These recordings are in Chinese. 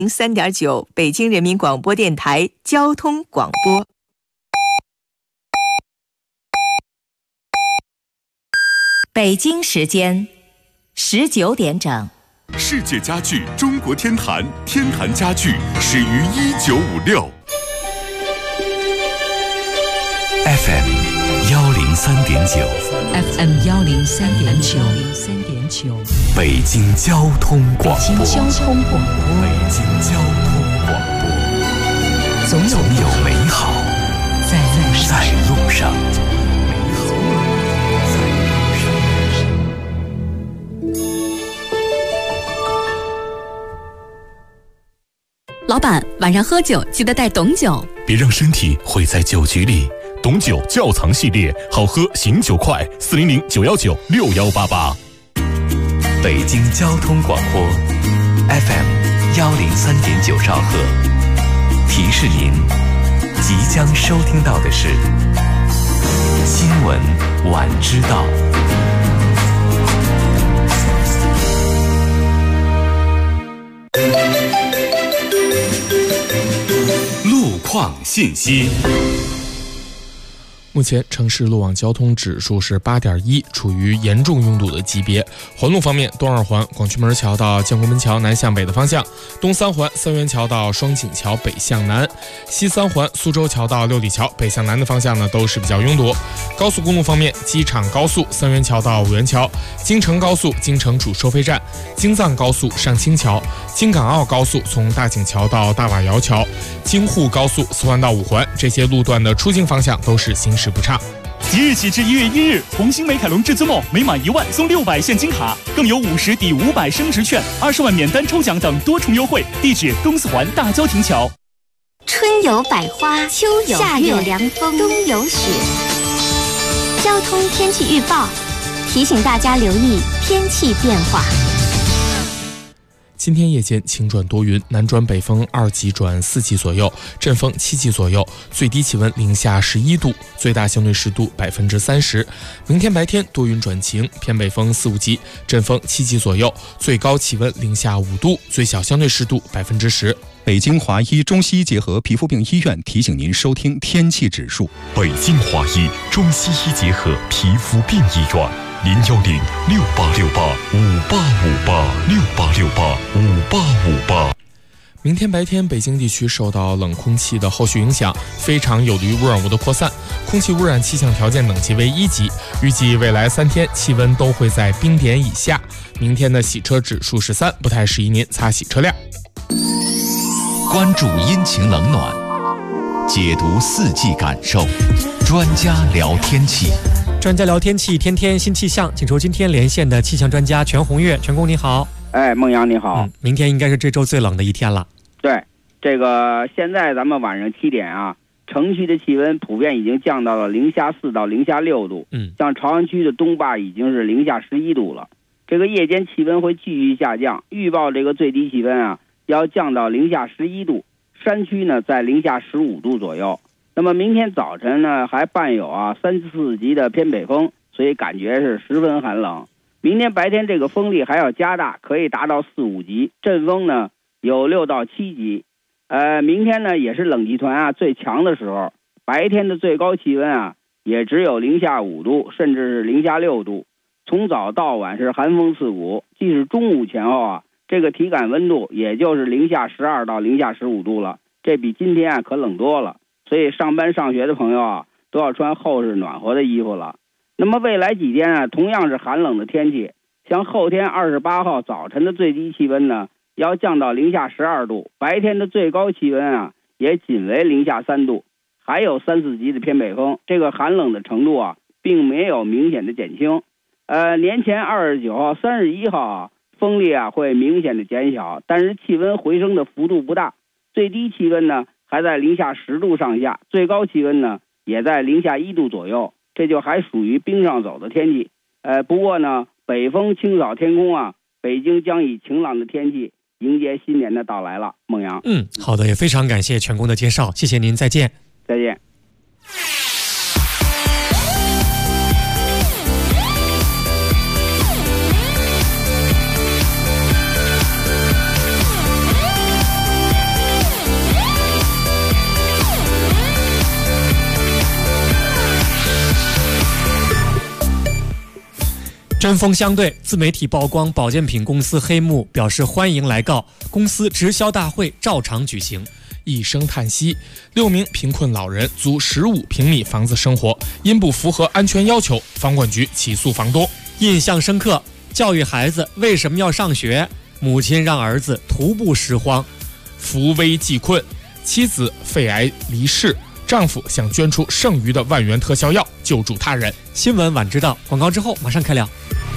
3.9北京人民广播电台交通广播。北京时间19点整。 世界家具中国天坛，天坛家具始于1956。FM 103.9 FM 103.9 北京交通广播。 北京交通广播。 北京交通广播。 总有美好在路上。 老板，晚上喝酒记得带董酒， 别让身体毁在酒局里。董酒窖藏系列，好喝醒酒快，400-919-6188。北京交通广播 FM 103.9兆赫，提示您即将收听到的是新闻晚知道。路况信息。 目前城市路网交通指数是8.1，处于严重拥堵的级别。环路方面，东二环广渠门桥到建国门桥南向北的方向，东三环三元桥到双井桥北向南，西三环苏州桥到六里桥北向南的方向呢都是比较拥堵。高速公路方面，机场高速三元桥到五元桥，京承高速京承主收费站，京藏高速上清桥，京港澳高速从大井桥到大瓦窑桥，京沪高速4环到5环，这些路段的出境方向都是行驶不畅。 即日起至1月1日，红星美凯龙至尊梦每满1万送600现金卡，更有50抵500升值券、20万免单抽奖等多重优惠。地址东四环大郊亭桥。 春有百花，秋有夏有凉风，冬有雪。交通天气预报提醒大家留意天气变化。 今天夜间晴转多云，南转北风2级转4级左右，阵风7级左右，最低气温零下11度，最大相对湿度30%。明天白天多云转晴，偏北风4、5级，阵风7级左右，最高气温零下5度，最小相对湿度10%。 北京华医中西医结合皮肤病医院提醒您收听天气指数。 北京华医中西医结合皮肤病医院。010-6868-5858，6868-5858。 明天白天，北京地区受到冷空气的后续影响，非常有利于污染物的扩散，空气污染气象条件等级为1级。预计未来3天气温都会在冰点以下。明天的洗车指数是3，不太适宜您擦洗车辆。 关注阴晴冷暖，解读4季感受，专家聊天气。 专家聊天气，天天新气象，请出今天连线的气象专家全红月。全工你好。 孟阳你好。 明天应该是这周最冷的一天了。 对，这个现在咱们晚上7点啊，城区的气温普遍已经降到了零下4到零下6度。像朝阳区的东坝已经是零下11度了。这个夜间气温会继续下降，预报这个最低气温啊要降到零下11度，山区呢在零下15度左右。那么明天早晨呢还伴有3、4级的偏北风，所以感觉是十分寒冷。明天白天这个风力还要加大，可以达到4、5级，阵风呢有6到7级。明天呢也是冷气团最强的时候，白天的最高气温也只有零下5度，甚至是零下6度。从早到晚是寒风刺骨，即使中午前后这个体感温度也就是零下12到零下15度了，这比今天可冷多了。所以上班上学的朋友都要穿厚实暖和的衣服了。那么未来几天同样是寒冷的天气，像后天28号早晨的最低气温呢要降到零下12度，白天的最高气温也仅为零下3度，还有3、4级的偏北风，这个寒冷的程度并没有明显的减轻。年前29号、31号风力会明显的减小，但是气温回升的幅度不大，最低气温呢还在零下10度上下，最高气温呢也在零下1度左右，这就还属于冰上走的天气。不过呢，北风清扫天空北京将以晴朗的天气迎接新年的到来了。孟阳， 好的，也非常感谢全工的介绍，谢谢您，再见。 再见。 针锋相对，自媒体曝光保健品公司黑幕，表示欢迎来告，公司直销大会照常举行。 一声叹息，6名贫困老人租15平米房子生活，因不符合安全要求，房管局起诉房东。 印象深刻，教育孩子为什么要上学？母亲让儿子徒步拾荒。 扶危济困，妻子肺癌离世，丈夫想捐出剩余的万元特效药救助他人。 新闻晚知道，广告之后马上开聊。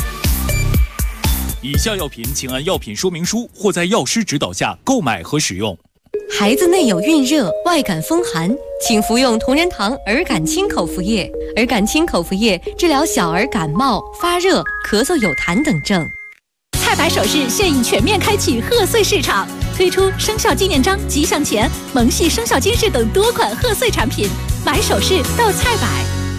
以下药品请按药品说明书或在药师指导下购买和使用。 孩子内有孕热、外感风寒，请服用同仁堂儿感清口服液。儿感清口服液治疗小儿感冒、发热、咳嗽有痰等症。 蔡百首饰现已全面开启贺岁市场，推出生肖纪念章、吉祥钱、萌系生肖金饰等多款贺岁产品，买首饰到蔡百。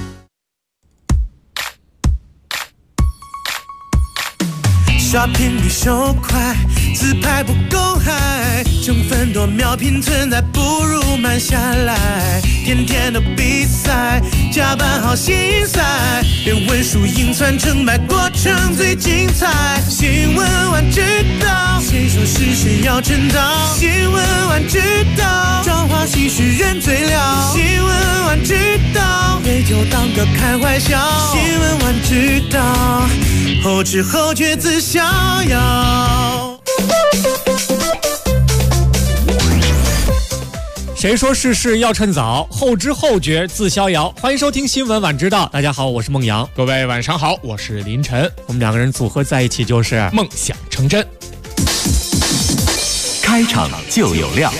Shopping 比手快，自拍不够嗨，成分多秒拼存在，不如慢下来。天天的比赛，加班好心塞，连文书硬算成败过程最精彩。新闻晚知道，谁说事实要称道？新闻晚知道，装花戏是人最了。新闻晚知道，别就当个开怀笑。新闻晚知道，后知后觉自逍遥。 谁说事事要趁早，后知后觉自逍遥。欢迎收听新闻晚知道，大家好，我是孟阳。 各位晚上好，我是林晨。 我们两个人组合在一起就是梦想成真。 开场就有料。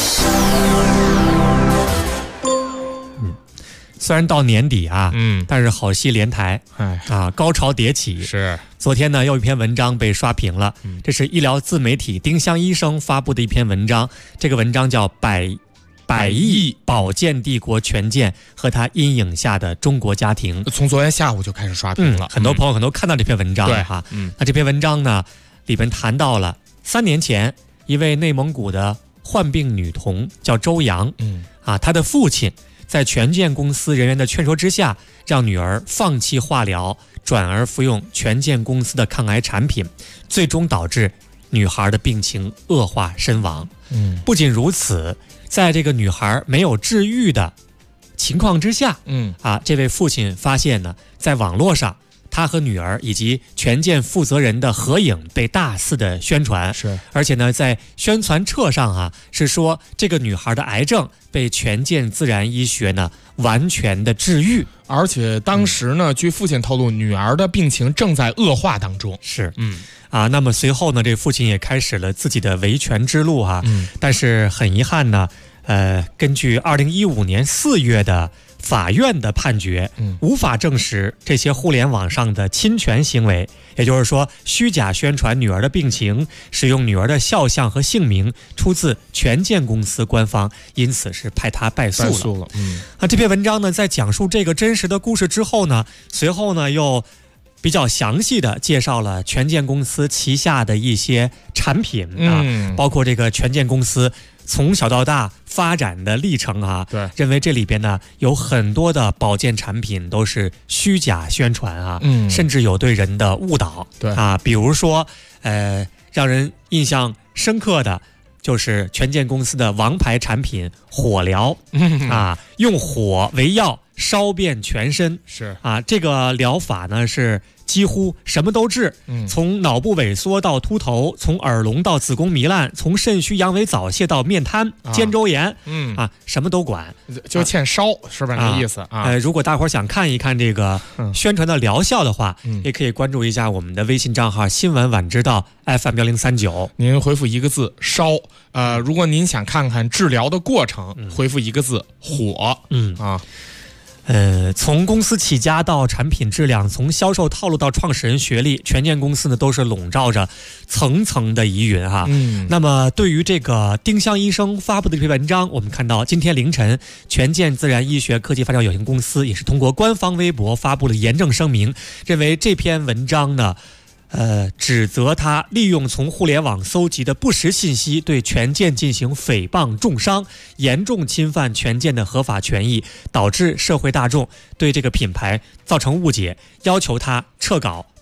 虽然到年底啊，但是好戏连台，高潮迭起。 是， 昨天呢，又一篇文章被刷屏了。这是医疗自媒体丁香医生发布的一篇文章，这个文章叫百亿保健帝国权健和他阴影下的中国家庭。 从昨天下午就开始刷屏了， 很多朋友可能都看到这篇文章了哈。那这篇文章呢，里边谈到了3年前一位内蒙古的患病女童叫周洋，她的父亲在权健公司人员的劝说之下，让女儿放弃化疗，转而服用权健公司的抗癌产品，最终导致女孩的病情恶化身亡。不仅如此，在这个女孩没有治愈的情况之下，这位父亲发现呢，在网络上他和女儿以及权健负责人的合影被大肆的宣传，而且呢，在宣传册上是说这个女孩的癌症被权健自然医学呢完全的治愈， 而且当时呢，据父亲透露，女儿的病情正在恶化当中。 是，那么随后呢，这父亲也开始了自己的维权之路但是很遗憾呢，根据2015年4月的法院的判决，无法证实这些互联网上的侵权行为，也就是说，虚假宣传女儿的病情，使用女儿的肖像和姓名出自权健公司官方，因此是派他败诉了。这篇文章呢，在讲述这个真实的故事之后呢，随后呢又比较详细的介绍了权健公司旗下的一些产品包括这个权健公司从小到大发展的历程对， 认为这里边呢有很多的保健产品都是虚假宣传甚至有对人的误导， 对比如说让人印象深刻的就是权健公司的王牌产品火疗用火为药烧遍全身， 是这个疗法呢是几乎什么都治，从脑部萎缩到秃头，从耳聋到子宫糜烂，从肾虚阳痿早泄到面瘫、肩周炎，什么都管， 就欠烧，是吧？那意思如果大伙儿想看一看这个宣传的疗效的话，也可以关注一下我们的微信账号新闻晚知道 FM1039， 您回复一个字烧，如果您想看看治疗的过程，回复一个字火， 从公司起家到产品质量，从销售套路到创始人学历，权健公司呢都是笼罩着层层的疑云那么对于这个丁香医生发布的这篇文章，我们看到今天凌晨，权健自然医学科技发展有限公司也是通过官方微博发布了严正声明，认为这篇文章呢指责他利用从互联网搜集的不实信息对权健进行诽谤重伤，严重侵犯权健的合法权益，导致社会大众对这个品牌造成误解，要求他撤稿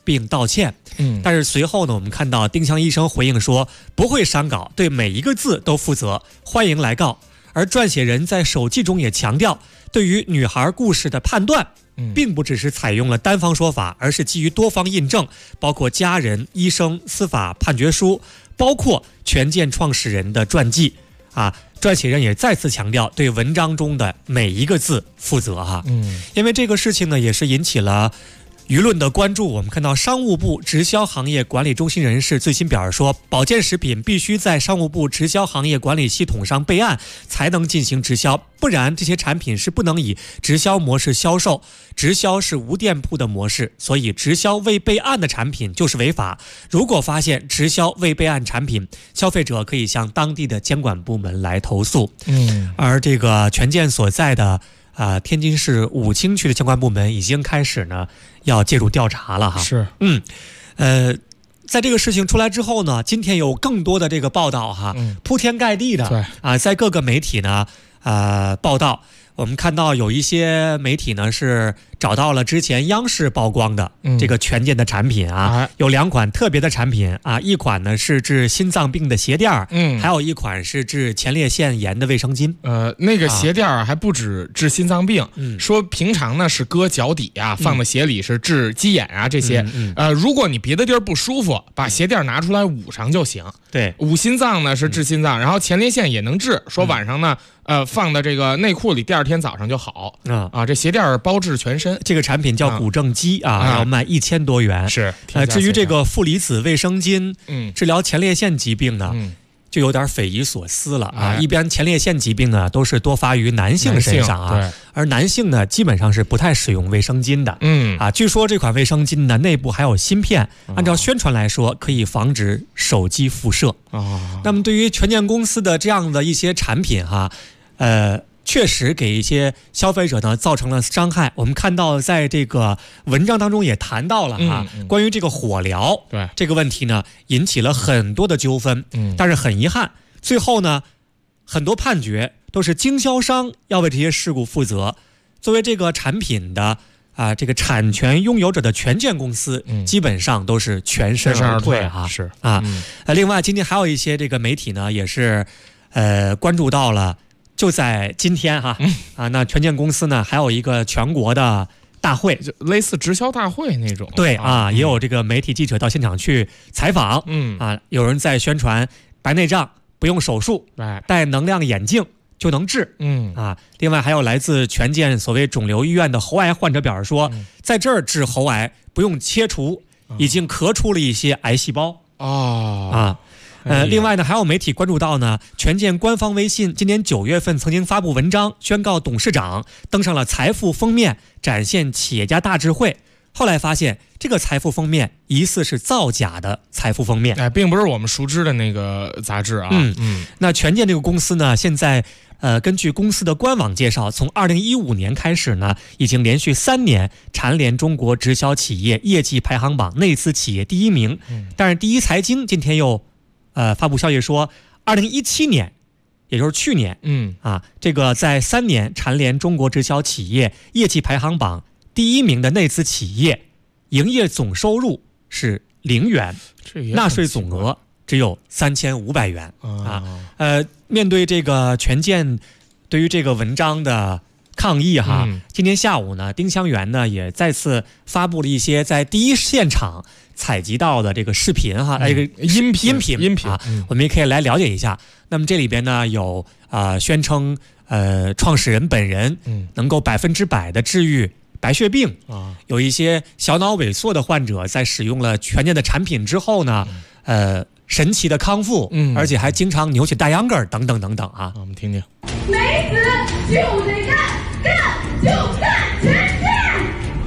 并道歉。但是随后呢，我们看到丁香医生回应说不会删稿，对每一个字都负责，欢迎来告。而撰写人在手记中也强调，对于女孩故事的判断并不只是采用了单方说法，而是基于多方印证，包括家人、医生、司法判决书，包括权健创始人的传记啊。撰写人也再次强调对文章中的每一个字负责哈。因为这个事情呢，也是引起了舆论的关注。我们看到商务部直销行业管理中心人士最新表示说，保健食品必须在商务部直销行业管理系统上备案才能进行直销，不然这些产品是不能以直销模式销售。直销是无店铺的模式，所以直销未备案的产品就是违法。如果发现直销未备案产品，消费者可以向当地的监管部门来投诉。而这个权健所在的天津市武清区的相关部门已经开始呢要介入调查了哈。 是， 在这个事情出来之后呢，今天有更多的这个报道哈，铺天盖地的在各个媒体呢报道。我们看到有一些媒体呢是找到了之前央视曝光的这个权健的产品啊，有2款特别的产品啊，一款呢是治心脏病的鞋垫还有一款是治前列腺炎的卫生巾。 那个鞋垫还不止治心脏病，说平常呢是搁脚底啊，放在鞋里是治鸡眼啊这些。如果你别的地儿不舒服，把鞋垫拿出来捂上就行。 对， 捂心脏呢是治心脏，然后前列腺也能治。说晚上呢放到这个内裤里，第二天早上就好。这鞋垫包治全身。 这个产品叫骨正肌要卖1000多元。 是。 至于这个负离子卫生巾，治疗前列腺疾病呢，就有点匪夷所思了一般前列腺疾病呢都是多发于男性身上而男性呢基本上是不太使用卫生巾的。据说这款卫生巾呢内部还有芯片，按照宣传来说可以防止手机辐射。那么对于权健公司的这样的一些产品确实给一些消费者呢造成了伤害。我们看到在这个文章当中也谈到了关于这个火疗这个问题呢引起了很多的纠纷。但是很遗憾，最后呢很多判决都是经销商要为这些事故负责。作为这个产品的这个产权拥有者的权健公司基本上都是全身而退是另外今天还有一些这个媒体呢也是关注到了，就在今天那权健公司呢还有一个全国的大会， 就类似直销大会那种。 对也有这个媒体记者到现场去采访。有人在宣传白内障不用手术，戴能量眼镜就能治。另外还有来自权健所谓肿瘤医院的喉癌患者表示说，在这儿治喉癌不用切除，已经咳出了一些癌细胞。另外呢，还有媒体关注到呢，权健官方微信今年9月份曾经发布文章，宣告董事长登上了财富封面，展现企业家大智慧。后来发现这个财富封面疑似是造假的财富封面， 并不是我们熟知的那个杂志啊。 那权健这个公司呢，现在根据公司的官网介绍，从2015年开始呢，已经连续3年蝉联中国直销企业业绩排行榜内资企业第1名。但是第一财经今天又发布消息说，2017年，也就是去年，这个在3年蝉联中国直销企业业绩排行榜第1名的内资企业，营业总收入是0元，纳税总额只有3500元面对这个权健对于这个文章的抗议今天下午呢，丁香园呢也再次发布了一些在第一现场采集到的这个视频这个音频我们也可以来了解一下。那么这里边呢有宣称创始人本人能够100%的治愈白血病有一些小脑萎缩的患者在使用了权健的产品之后呢神奇的康复，而且还经常扭起大秧歌等等等等我们听听。 没死就得干，干就干权健。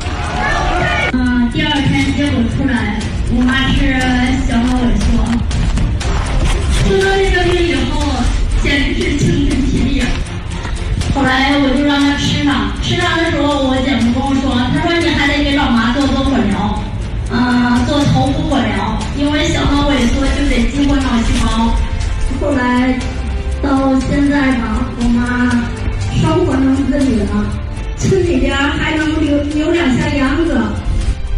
第2天结果出来，我妈是小脑萎缩，得了这个病以后，简直是晴天霹雳。后来我就让她吃上，吃上的时候，我姐夫跟我说，他说你还得给老妈做火疗，做头部火疗，因为小脑萎缩就得激活脑细胞。后来到现在吧，我妈生活能自理了，村里边还能留2下秧歌。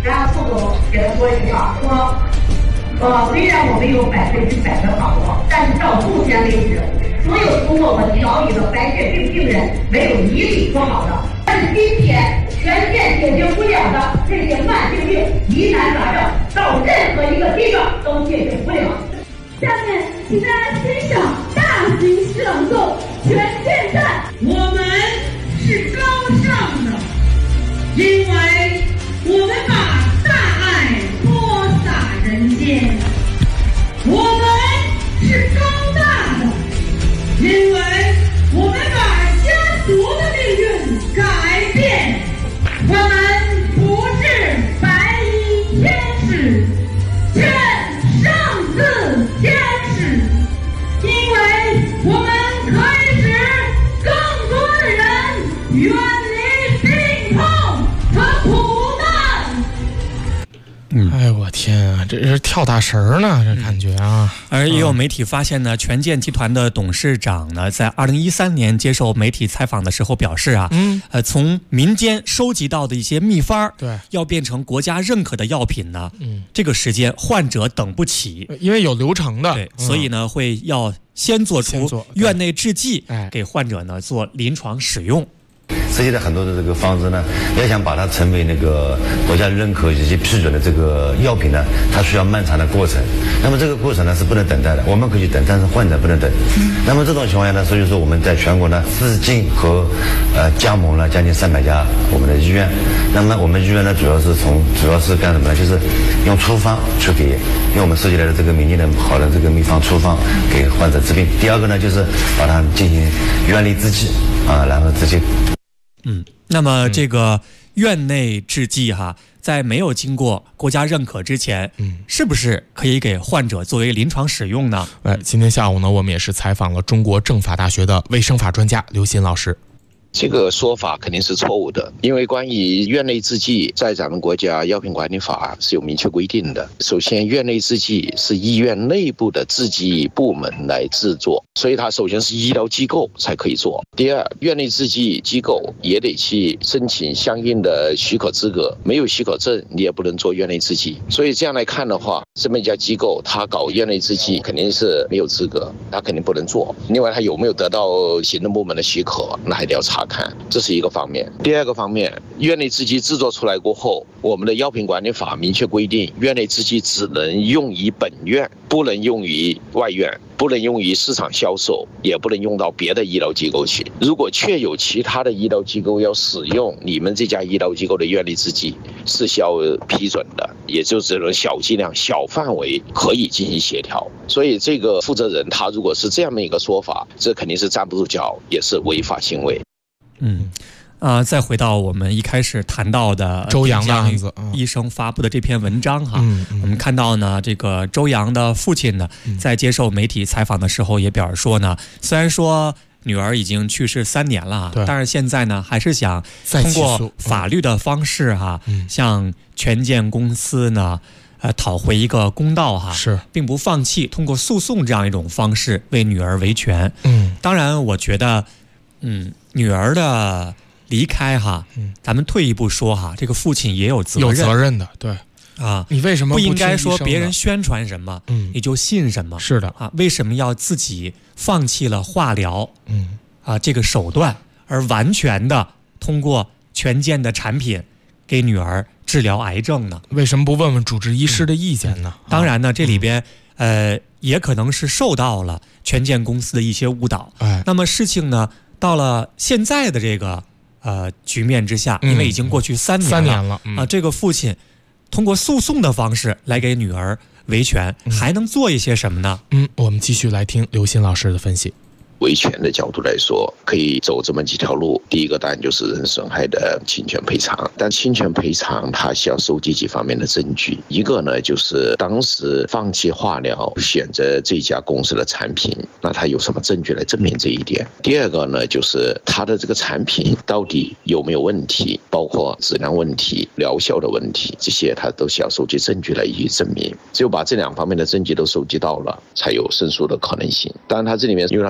然后副总给他说一句话，说，虽然我没有100%的把握，但是到目前为止，所有通过我调理的白血病病人，没有一例不好的。但是今天全县解决不了的这些慢性病、疑难杂症，到任何一个地方都解决不了。下面，请大家欣赏大型诗朗诵《全县赞》。我们是高尚的，因为我们把大爱播撒人间。我们是高大的，因为我们把家族的命运改变。我们不是白衣天使，却胜似天使，因为我们可以使更多的人远离病痛和苦难。 哎呦我天啊，这是跳大神呢，这感觉啊！ 而也有媒体发现呢，权健集团的董事长呢，在2013年接受媒体采访的时候表示啊，从民间收集到的一些秘方， 对， 要变成国家认可的药品呢，这个时间患者等不起， 因为有流程的， 对，所以呢会要先做出院内制剂，给患者呢做临床使用。 实际的很多的这个方子呢，要想把它成为那个国家认可以及批准的这个药品呢，它需要漫长的过程。那么这个过程呢是不能等待的，我们可以等，但是患者不能等。那么这种情况下呢，所以说我们在全国呢自进和加盟了将近300家我们的医院。那么我们医院呢主要是干什么呢？就是用处方去给，因为我们收集来的这个民间的好的这个秘方处方给患者治病。第二个呢就是把它进行院内制剂啊，然后直接。 那么这个院内制剂哈，在没有经过国家认可之前，是不是可以给患者作为临床使用呢？ 今天下午呢，我们也是采访了中国政法大学的卫生法专家刘鑫老师。 这个说法肯定是错误的，因为关于院内制剂，在咱们国家药品管理法是有明确规定的。首先，院内制剂是医院内部的制剂部门来制作，所以它首先是医疗机构才可以做。第二，院内制剂机构也得去申请相应的许可资格，没有许可证你也不能做院内制剂。所以这样来看的话，这么一家机构它搞院内制剂肯定是没有资格，它肯定不能做。另外，它有没有得到行政部门的许可，那还得要查看，这是一个方面。第二个方面，院内制剂制作出来过后，我们的药品管理法明确规定，院内制剂只能用于本院，不能用于外院，不能用于市场销售，也不能用到别的医疗机构去。如果确有其他的医疗机构要使用你们这家医疗机构的院内制剂，是需要批准的，也就只能小剂量、小范围可以进行协调。所以这个负责人他如果是这样的一个说法，这肯定是站不住脚，也是违法行为。 再回到我们一开始谈到的周洋的案子， 医生发布的这篇文章哈，我们看到呢，这个周洋的父亲呢，在接受媒体采访的时候也表示说呢，虽然说女儿已经去世3年了，但是现在呢，还是想通过法律的方式哈，向权健公司呢，讨回一个公道哈，并不放弃通过诉讼这样一种方式为女儿维权。当然，我觉得，女儿的离开哈，咱们退一步说哈，这个父亲也有责任的， 对啊， 你为什么不应该说别人宣传什么，你就信什么？ 是的啊，为什么要自己放弃了化疗，这个手段，而完全的通过权健的产品给女儿治疗癌症呢？ 为什么不问问主治医师的意见呢？ 当然呢，这里边也可能是受到了权健公司的一些误导。那么事情呢，到了现在的这个局面之下，因为已经过去3年了这个父亲通过诉讼的方式来给女儿维权，还能做一些什么呢？ 我们继续来听刘鑫老师的分析。 维权的角度来说，可以走这么几条路。第一个当然就是人损害的侵权赔偿，但侵权赔偿它需要收集几方面的证据。一个呢，就是当时放弃化疗选择这家公司的产品，那它有什么证据来证明这一点？第二个呢，就是它的这个产品到底有没有问题，包括质量问题、疗效的问题，这些它都需要收集证据来予以证明。只有把这2方面的证据都收集到了，才有胜诉的可能性。当然它这里面因为它是在明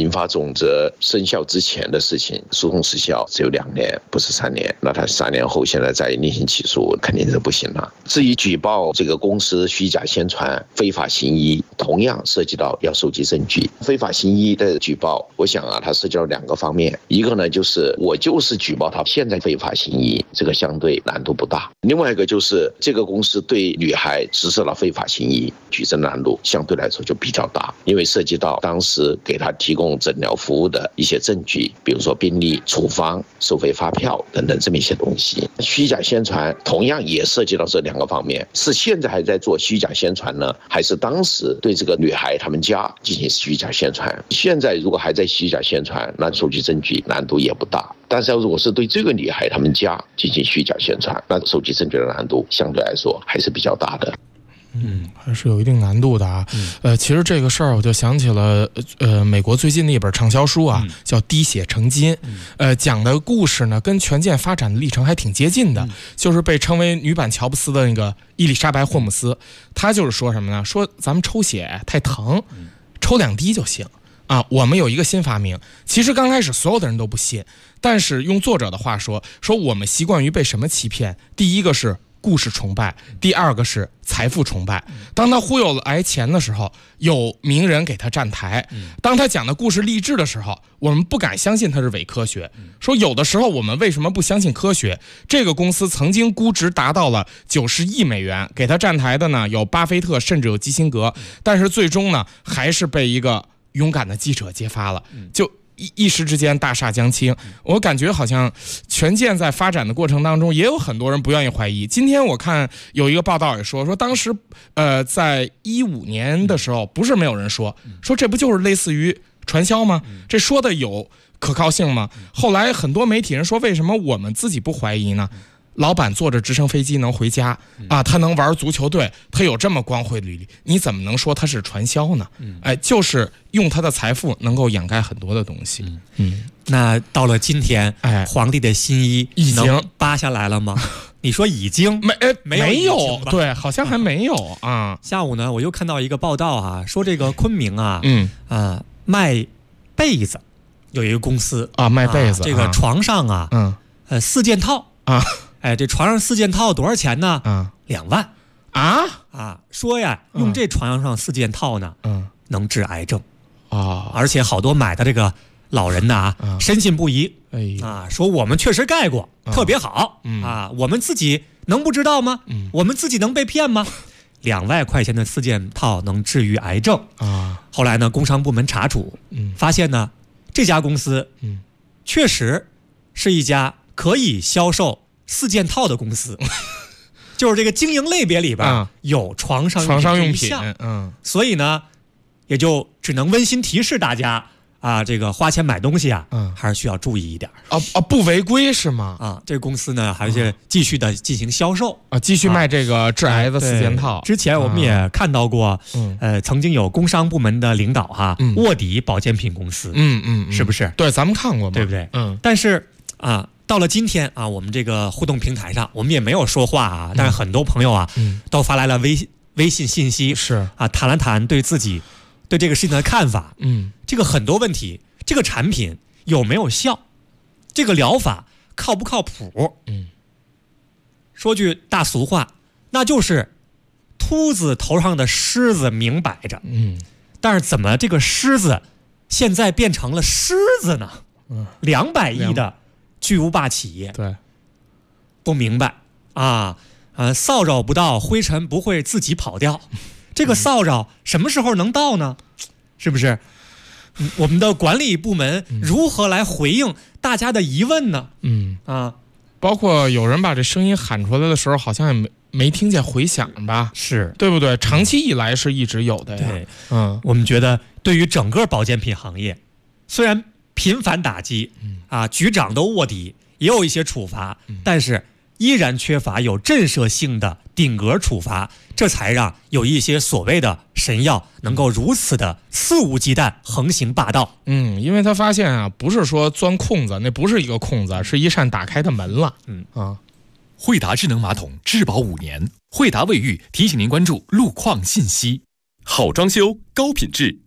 民法总则生效之前的事情，诉讼时效只有2年，不是3年。那他3年后现在再另行起诉，肯定是不行了。至于举报这个公司虚假宣传、非法行医，同样涉及到要收集证据。非法行医的举报，我想它涉及到2个方面，一个呢就是我就是举报他现在非法行医，这个相对难度不大；另外一个就是这个公司对女孩实施了非法行医，举证难度相对来说就比较大，因为涉及到当时给他提供诊疗服务的一些证据，比如说病历、处方、收费发票等等这么一些东西。虚假宣传同样也涉及到这2个方面，是现在还在做虚假宣传呢，还是当时对这个女孩他们家进行虚假宣传？现在如果还在虚假宣传，那收集证据难度也不大，但是如果是对这个女孩他们家进行虚假宣传，那收集证据的难度相对来说还是比较大的。 还是有一定难度的啊。其实这个事儿我就想起了美国最近的一本畅销书啊，叫《滴血成金》。讲的故事呢跟权健发展的历程还挺接近的，就是被称为女版乔布斯的那个伊丽莎白霍姆斯，她就是说什么呢？说咱们抽血太疼，抽2滴就行啊。我们有一个新发明，其实刚开始所有的人都不信，但是用作者的话说我们习惯于被什么欺骗？第一个是故事崇拜，第2个是财富崇拜。当他忽悠来钱的时候，有名人给他站台；当他讲的故事励志的时候，我们不敢相信他是伪科学。说有的时候我们为什么不相信科学？这个公司曾经估值达到了90亿美元，给他站台的呢有巴菲特，甚至有基辛格，但是最终呢还是被一个勇敢的记者揭发了，就一时之间大厦将倾。我感觉好像权健在发展的过程当中也有很多人不愿意怀疑。今天我看有一个报道也说当时在15年的时候，不是没有人说这不就是类似于传销吗？这说的有可靠性吗？后来很多媒体人说，为什么我们自己不怀疑呢？老板坐着直升飞机能回家啊，他能玩足球队，他有这么光辉的履历，你怎么能说他是传销呢？就是用他的财富能够掩盖很多的东西。 那到了今天，皇帝的新衣已经扒下来了吗？你说已经没有，对，好像还没有啊。 下午呢，我又看到一个报道啊，说这个昆明啊，卖被子有一个公司啊，卖被子， 这个床上啊，4件套啊。这床上4件套多少钱呢？2万啊！说呀，用这床上4件套呢，能治癌症啊！而且好多买的这个老人呢，深信不疑说我们确实盖过，特别好啊！我们自己能不知道吗？我们自己能被骗吗？2万块钱的4件套能治愈癌症啊！后来呢，工商部门查处，发现呢，这家公司确实是一家可以销售4件套的公司，就是这个经营类别里边有床上用品，所以呢，也就只能温馨提示大家啊，这个花钱买东西啊，还是需要注意一点不违规是吗？ 这个公司呢还是继续的进行销售继续卖这个致癌的4件套。 之前我们也看到过，曾经有工商部门的领导卧底保健品公司，是不是？ 对，咱们看过嘛， 对不对？但是到了今天我们这个互动平台上，我们也没有说话但是很多朋友都发来了微信信息， 是谈了谈对自己对这个事情的看法。这个很多问题，这个产品有没有效，这个疗法靠不靠谱？说句大俗话，那就是秃子头上的虱子明摆着。但是怎么这个虱子现在变成了狮子呢？200亿的巨无霸企业， 对， 不明白骚扰不到，灰尘不会自己跑掉。这个骚扰什么时候能到呢？是不是？我们的管理部门如何来回应大家的疑问呢？ 包括有人把这声音喊出来的时候，好像也没听见回响吧？ 是对不对？长期以来是一直有的呀。 对，我们觉得对于整个保健品行业，虽然频繁打击局长都卧底，也有一些处罚，但是依然缺乏有震慑性的顶格处罚，这才让有一些所谓的神药能够如此的肆无忌惮横行霸道。 因为他发现不是说钻空子，那不是一个空子，是一扇打开的门了。 惠达智能马桶质保5年，惠达卫浴提醒您关注路况信息。好装修，高品质，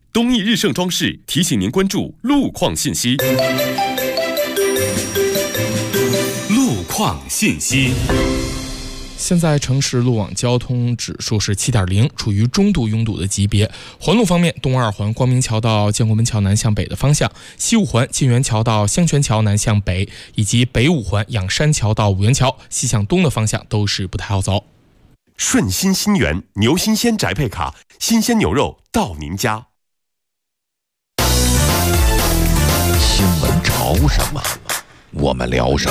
东益日盛装饰提醒您关注路况信息。路况信息。 现在城市路网交通指数是7.0，处于中度拥堵的级别。环路方面，东二环光明桥到建国门桥南向北的方向，西五环晋源桥到香泉桥南向北，以及北五环仰山桥到五元桥西向东的方向都是不太好走。 顺心新源牛新鲜宅配卡，新鲜牛肉到您家。 新闻潮什么，我们聊什么。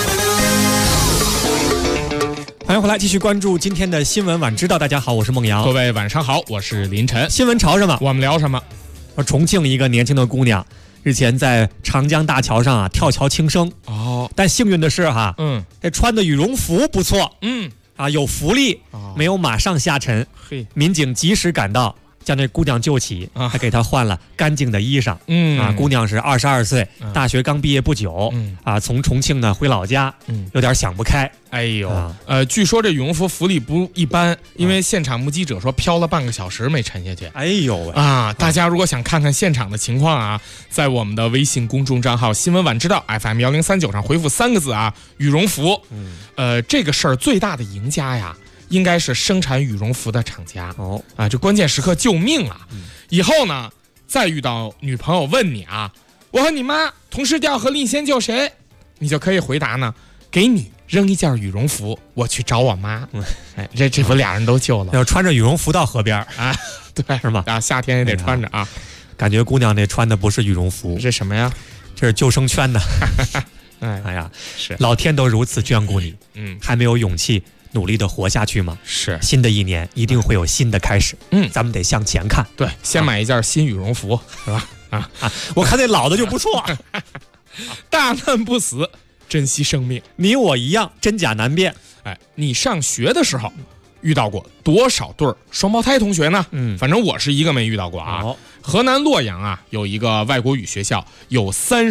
欢迎回来，继续关注今天的新闻晚知道。大家好，我是孟阳。 各位晚上好，我是林晨。 新闻潮什么， 我们聊什么？ 重庆一个年轻的姑娘日前在长江大桥上跳桥轻生。但幸运的是这穿的羽绒服不错，有浮力，没有马上下沉。民警及时赶到，将这姑娘救起，还给她换了干净的衣裳。姑娘是22岁，大学刚毕业不久，从重庆呢回老家，有点想不开。 哎呦，据说这羽绒服浮力不一般，因为现场目击者说飘了半个小时没沉下去。 哎呦大家如果想看看现场的情况啊，在我们的微信公众账号新闻晚知道 FM 1039上回复3个字羽绒服。这个事儿最大的赢家呀，应该是生产羽绒服的厂家。这关键时刻救命啊！以后呢，再遇到女朋友问你我和你妈同时掉河里，你先救谁？你就可以回答呢，给你扔一件羽绒服，我去找我妈。这不俩人都救了？ 要穿着羽绒服到河边对， 是吗？ 夏天也得穿着感觉姑娘这穿的不是羽绒服， 这什么呀？ 这是救生圈呢。 哎呀， 是老天都如此眷顾你，还没有勇气努力的活下去吗？ 是， 新的一年一定会有新的开始。咱们得向前看。 对，先买一件新羽绒服，是吧？ 我看那老的就不错。 大难不死，珍惜生命。 你我一样，真假难辨。 你上学的时候遇到过多少对双胞胎同学呢？反正我是一个没遇到过河南洛阳有一个外国语学校，有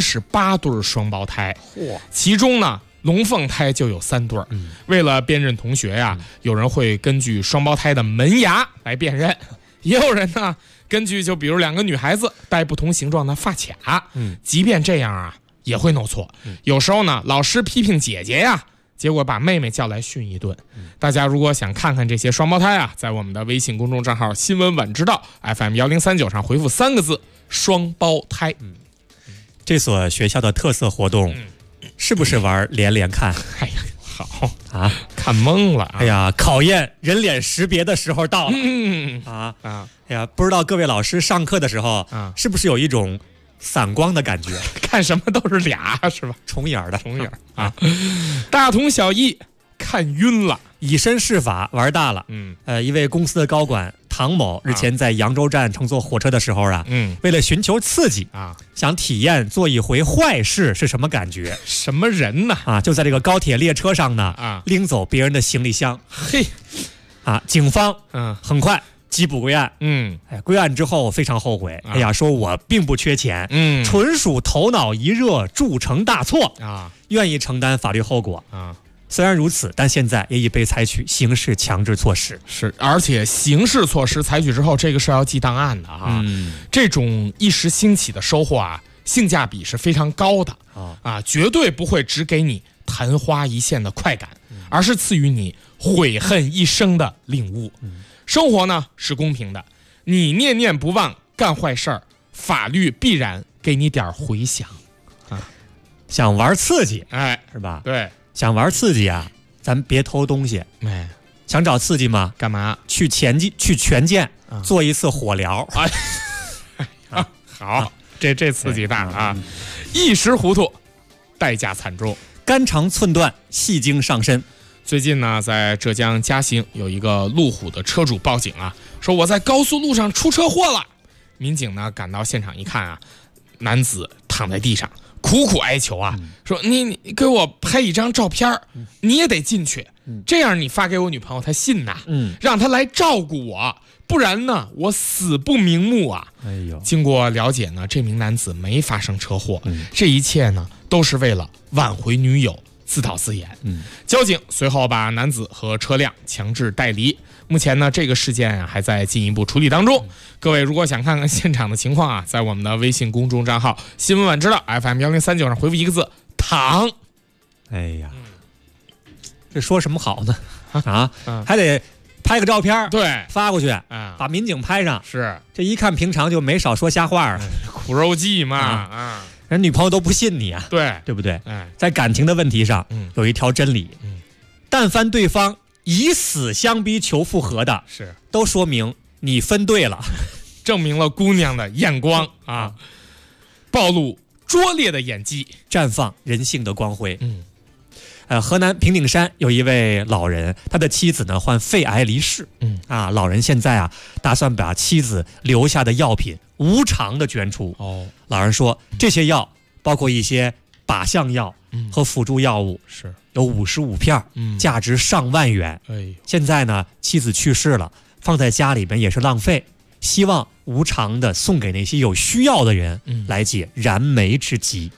38对双胞胎，其中呢龙凤胎就有3对。为了辨认同学有人会根据双胞胎的门牙来辨认，也有人呢根据就比如2个女孩子戴不同形状的发卡，即便这样也会弄错。有时候呢老师批评姐姐结果把妹妹叫来训一顿。大家如果想看看这些双胞胎在我们的微信公众账号新闻晚知道 FM 1039上回复3个字双胞胎。 这所学校的特色活动是不是玩连连看？ 哎呀，好看懵了。 哎呀，考验人脸识别的时候到了。哎呀，不知道各位老师上课的时候是不是有一种散光的感觉？ 看什么都是俩，是吧？ 重影的重影大同小异，看晕了， 以身试法玩大了。一位公司的高管唐某日前在扬州站乘坐火车的时候为了寻求刺激想体验做一回坏事是什么感觉。 什么人呢？ 就在这个高铁列车上呢拎走别人的行李箱。警方很快缉捕归案。归案之后非常后悔。说我并不缺钱，纯属头脑一热铸成大错愿意承担法律后果虽然如此，但现在也已被采取刑事强制措施。 是，而且刑事措施采取之后，这个是要记档案的这种一时兴起的收获性价比是非常高的绝对不会只给你昙花一现的快感，而是赐予你悔恨一生的领悟。生活呢是公平的，你念念不忘干坏事儿，法律必然给你点回响想玩刺激是吧？ 对， 想玩刺激咱别偷东西。想找刺激吗？ 干嘛？ 去全健做一次火疗。 好，这刺激大了一时糊涂，代价惨重， 肝肠寸断，戏精上身。 最近呢，在浙江嘉兴有一个路虎的车主报警说我在高速路上出车祸了。民警呢赶到现场一看男子躺在地上苦苦哀求说你给我拍一张照片，你也得进去，这样你发给我女朋友她信让她来照顾我，不然呢我死不瞑目经过了解呢，这名男子没发生车祸，这一切呢都是为了挽回女友， 自导自演。交警随后把男子和车辆强制带离。目前呢，这个事件还在进一步处理当中。各位如果想看看现场的情况啊，在我们的微信公众账号新闻晚知道 FM1039上回复一个字躺。 哎呀，这说什么好呢？还得拍个照片， 对， 发过去，把民警拍上。 是， 这一看平常就没少说瞎话啊， 苦肉计嘛， 人女朋友都不信你啊，对不对？在感情的问题上，有一条真理，但凡对方以死相逼求复合的， 是， 都说明你分对了， 证明了姑娘的眼光啊，暴露拙劣的演技， 绽放人性的光辉。河南平顶山有一位老人，他的妻子呢患肺癌离世。老人现在打算把妻子留下的药品无偿的捐出。老人说这些药包括一些靶向药和辅助药物， 是有55片，价值上万元。现在呢妻子去世了，放在家里边也是浪费，希望无偿的送给那些有需要的人，来解燃眉之急。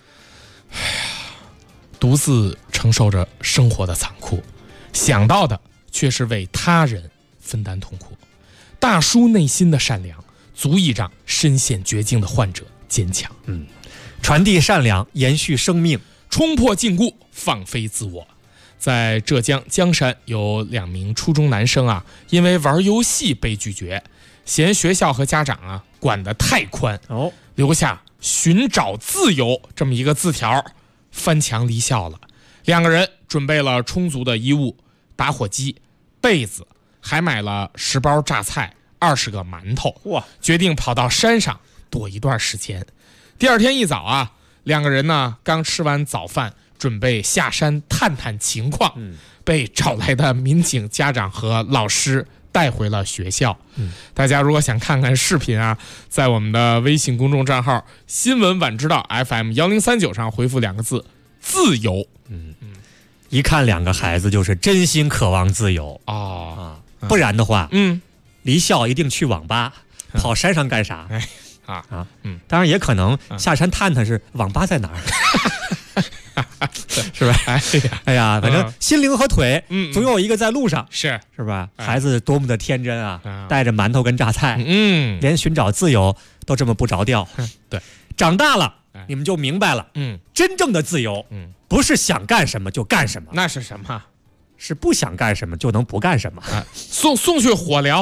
独自承受着生活的残酷，想到的却是为他人分担痛苦。大叔内心的善良，足以让身陷绝境的患者坚强。 传递善良，延续生命， 冲破禁锢，放飞自我。在浙江江山，有2名初中男生因为玩游戏被拒绝，嫌学校和家长管得太宽，留下寻找自由这么一个字条，翻墙离校了。2个人准备了充足的衣物、打火机、被子，还买了10包榨菜、20个馒头，决定跑到山上躲一段时间。第二天一早2个人呢刚吃完早饭，准备下山探探情况，被找来的民警、家长和老师带回了学校。大家如果想看看视频在我们的微信公众账号新闻晚知道 FM1039上回复2个字自由。 一看2个孩子就是真心渴望自由不然的话离校一定去网吧，跑山上干啥？当然也可能下山探探是网吧在哪儿是吧？哎呀，反正心灵和腿总有一个在路上，是吧？孩子多么的天真带着馒头跟榨菜，连寻找自由都这么不着调。 对， 长大了你们就明白了，真正的自由不是想干什么就干什么， 那是什么？ 是不想干什么就能不干什么。 送去火疗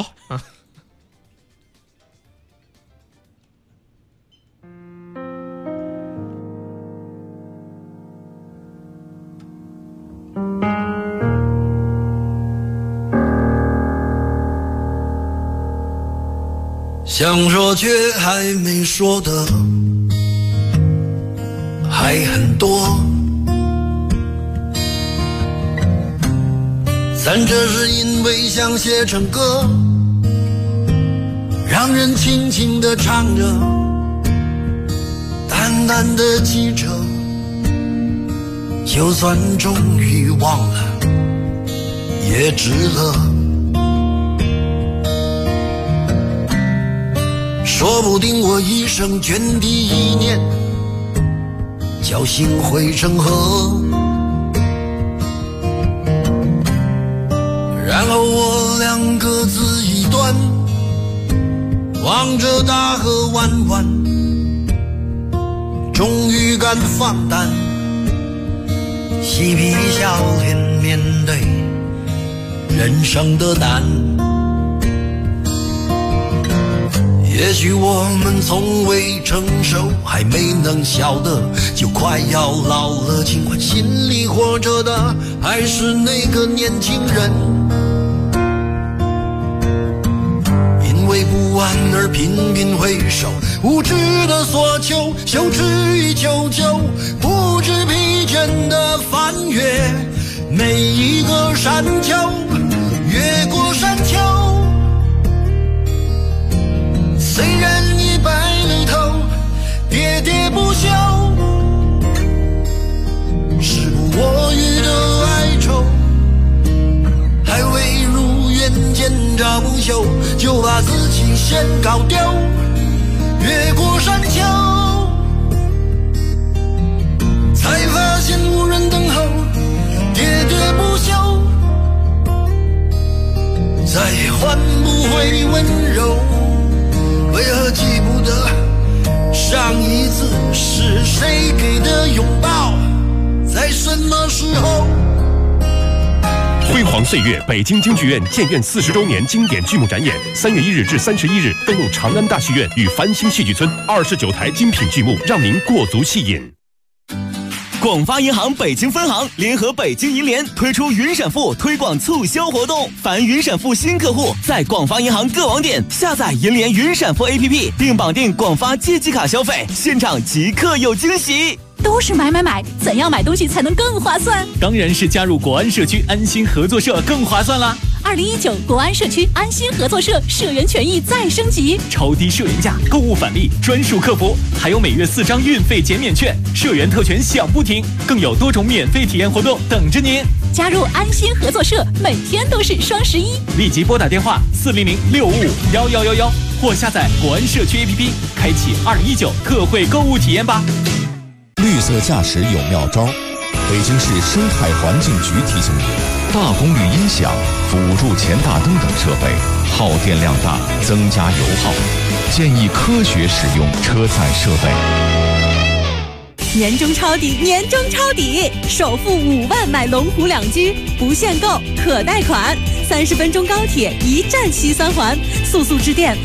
想说却还没说的还很多，咱这是因为想写成歌，让人轻轻地唱着，淡淡的记着，就算终于忘了也值了。说不定我一生涓滴一念，侥幸汇成河，然后我俩各自一端，望着大河弯弯，终于敢放胆，嬉皮笑脸面对人生的难。也许我们从未成熟，还没能晓得，就快要老了，尽管心里活着的还是那个年轻人。因为不安而频频回首，无知的索求，羞耻与求救，不知疲倦的翻越每一个山丘，越过山丘。虽然已白了头，喋喋不休，时不我予的哀愁，还未如愿见着不朽，就把自己先搞丢。越过山丘，才发现无人等候， 煌岁月北京京剧院建院40周年经典剧目展演，3月1日至31日登陆长安大戏院与繁星戏剧村，29台精品剧目让您过足戏瘾。 广发银行北京分行联合北京银联推出云闪付推广促销活动，凡云闪付新客户在广发银行各网点下载银联云闪付 APP， 并绑定广发借记卡消费，现场即刻有惊喜。 都是买，怎样买东西才能更划算？ 当然是加入国安社区安心合作社更划算啦 ！2019国安社区安心合作社社员权益再升级， 超低社员价、购物返利、专属客服，还有每月4张运费减免券，社员特权享不停，更有多种免费体验活动等着您。 加入安心合作社，每天都是双11。 立即拨打电话400-655-1111或下载国安社区 APP， 开启2019特惠购物体验吧。 绿色驾驶有妙招，北京市生态环境局提醒您： 大功率音响、辅助前大灯等设备耗电量大，增加油耗，建议科学使用车载设备。 年终抄底，首付5万买龙湖2居，不限购，可贷款，30分钟高铁一站西3环，速致电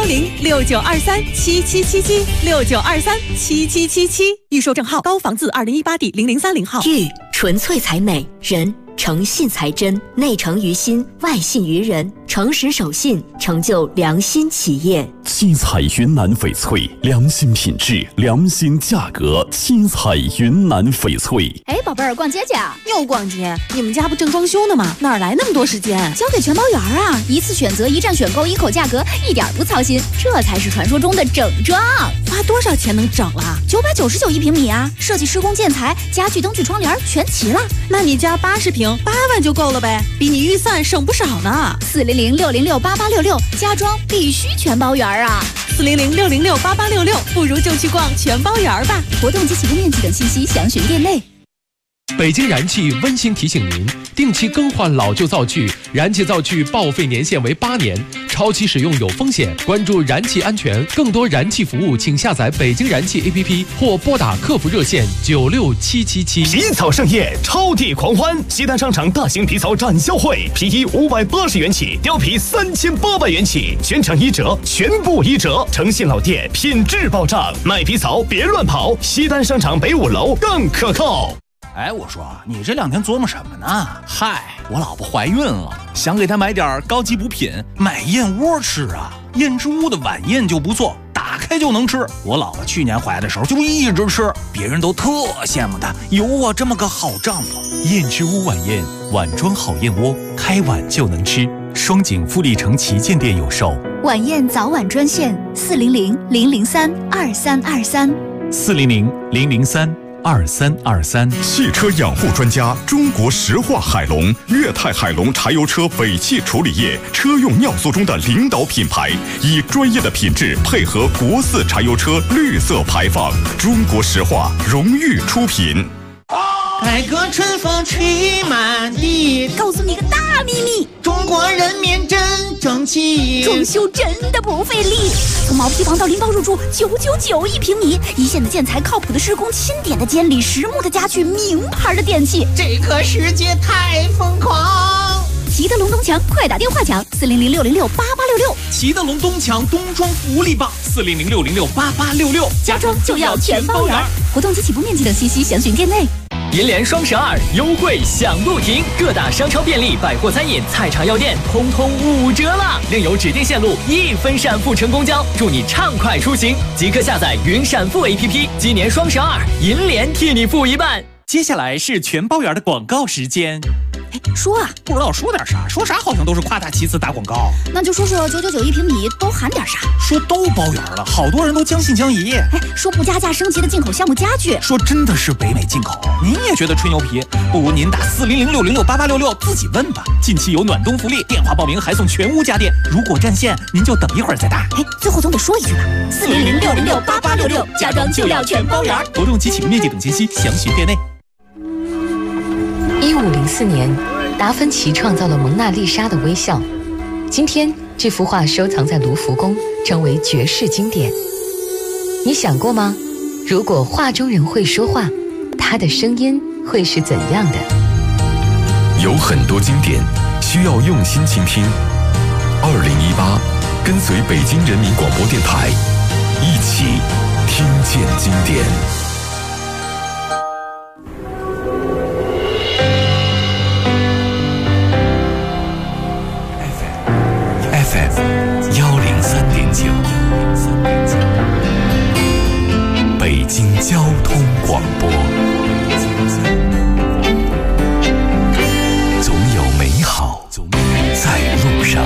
010-6923-7777，6923-7777，预售证号高房字2018-0030号。 玉纯粹才美，人诚信才真，内诚于心，外信于人，诚实守信，成就良心企业。 七彩云南翡翠，良心品质，良心价格。七彩云南翡翠。 哎，宝贝儿，逛街去啊？ 又逛街？你们家不正装修呢吗？哪来那么多时间？ 交给全包园啊！一次选择，一站选购，一口价格，一点不操心，这才是传说中的整装。 花多少钱能整了 ？999一平米啊！设计、施工、建材、家具、灯具、窗帘全齐了。 那你家80平，8万就够了呗，比你预算省不少呢。 400-606-8866，家装必须全包园啊 ！400-606-8866，不如就去逛全包园吧。 活动及起步面积等信息详询店内。 北京燃气温馨提醒您，定期更换老旧灶具，燃气灶具报废年限为8年，超期使用有风险，关注燃气安全。更多燃气服务请下载北京燃气 APP 或拨打客服热线96777。 皮草盛宴，超地狂欢！西单商场大型皮草展销会，皮衣580元起，貂皮3800元起，全场1折，全部1折，诚信老店，品质保障，买皮草别乱跑，西单商场北5楼更可靠。 哎，我说你这2天琢磨什么呢？嗨，我老婆怀孕了，想给她买点高级补品，买燕窝吃啊。燕之屋的晚宴就不错，打开就能吃。我老婆去年怀的时候就一直吃，别人都特羡慕她有我这么个好丈夫。 燕之屋晚宴，碗装好燕窝，开碗就能吃。双井富力城旗舰店有售。 晚宴早晚专线400-003-2323 400-003-2323。 汽车养护专家中国石化海龙、粤泰海龙柴油车尾气处理液车用尿素中的领导品牌，以专业的品质配合国4柴油车绿色排放，中国石化荣誉出品。 改革春风吹满地， 告诉你个大秘密， 中国人民真争气， 装修真的不费力。从毛坯房到拎包入住，999一平米，一线的建材，靠谱的施工，钦点的监理，实木的家具，名牌的电器， 这个世界太疯狂。 齐德龙东墙，快打电话抢400-606-8866。 齐德龙东墙冬装福利棒，400-606-8866， 家装就要全包圆。活动及起步面积等信息详询店内。 银联双12优惠享不停，各大商超、便利、百货、餐饮、菜场、药店通通5折了，另有指定线路1分闪付乘公交，祝你畅快出行！即刻下载云闪付 APP， 今年双12，银联替你付一半。 接下来是全包圆的广告时间。 哎，说啊， 不知道说点啥，说啥好像都是夸大其词打广告。 那就说999一平米都含点啥？ 说都包圆了，好多人都将信将疑。 哎，说不加价升级的进口项目家具， 说真的是北美进口，您也觉得吹牛皮？不如您打400-606-8866自己问吧。近期有暖冬福利，电话报名还送全屋家电，如果占线，您就等一会儿再打。 哎，最后总得说一句吧，400-606-8866，家装就要全包圆。 活动及起步面积等信息详询店内。 1504年，达芬奇创造了蒙娜丽莎的微笑。今天，这幅画收藏在卢浮宫，成为绝世经典。你想过吗？如果画中人会说话，他的声音会是怎样的？ 有很多经典需要用心倾听。2018，跟随北京人民广播电台，一起听见经典。 FM 103.9，北京交通广播。总有美好在路上。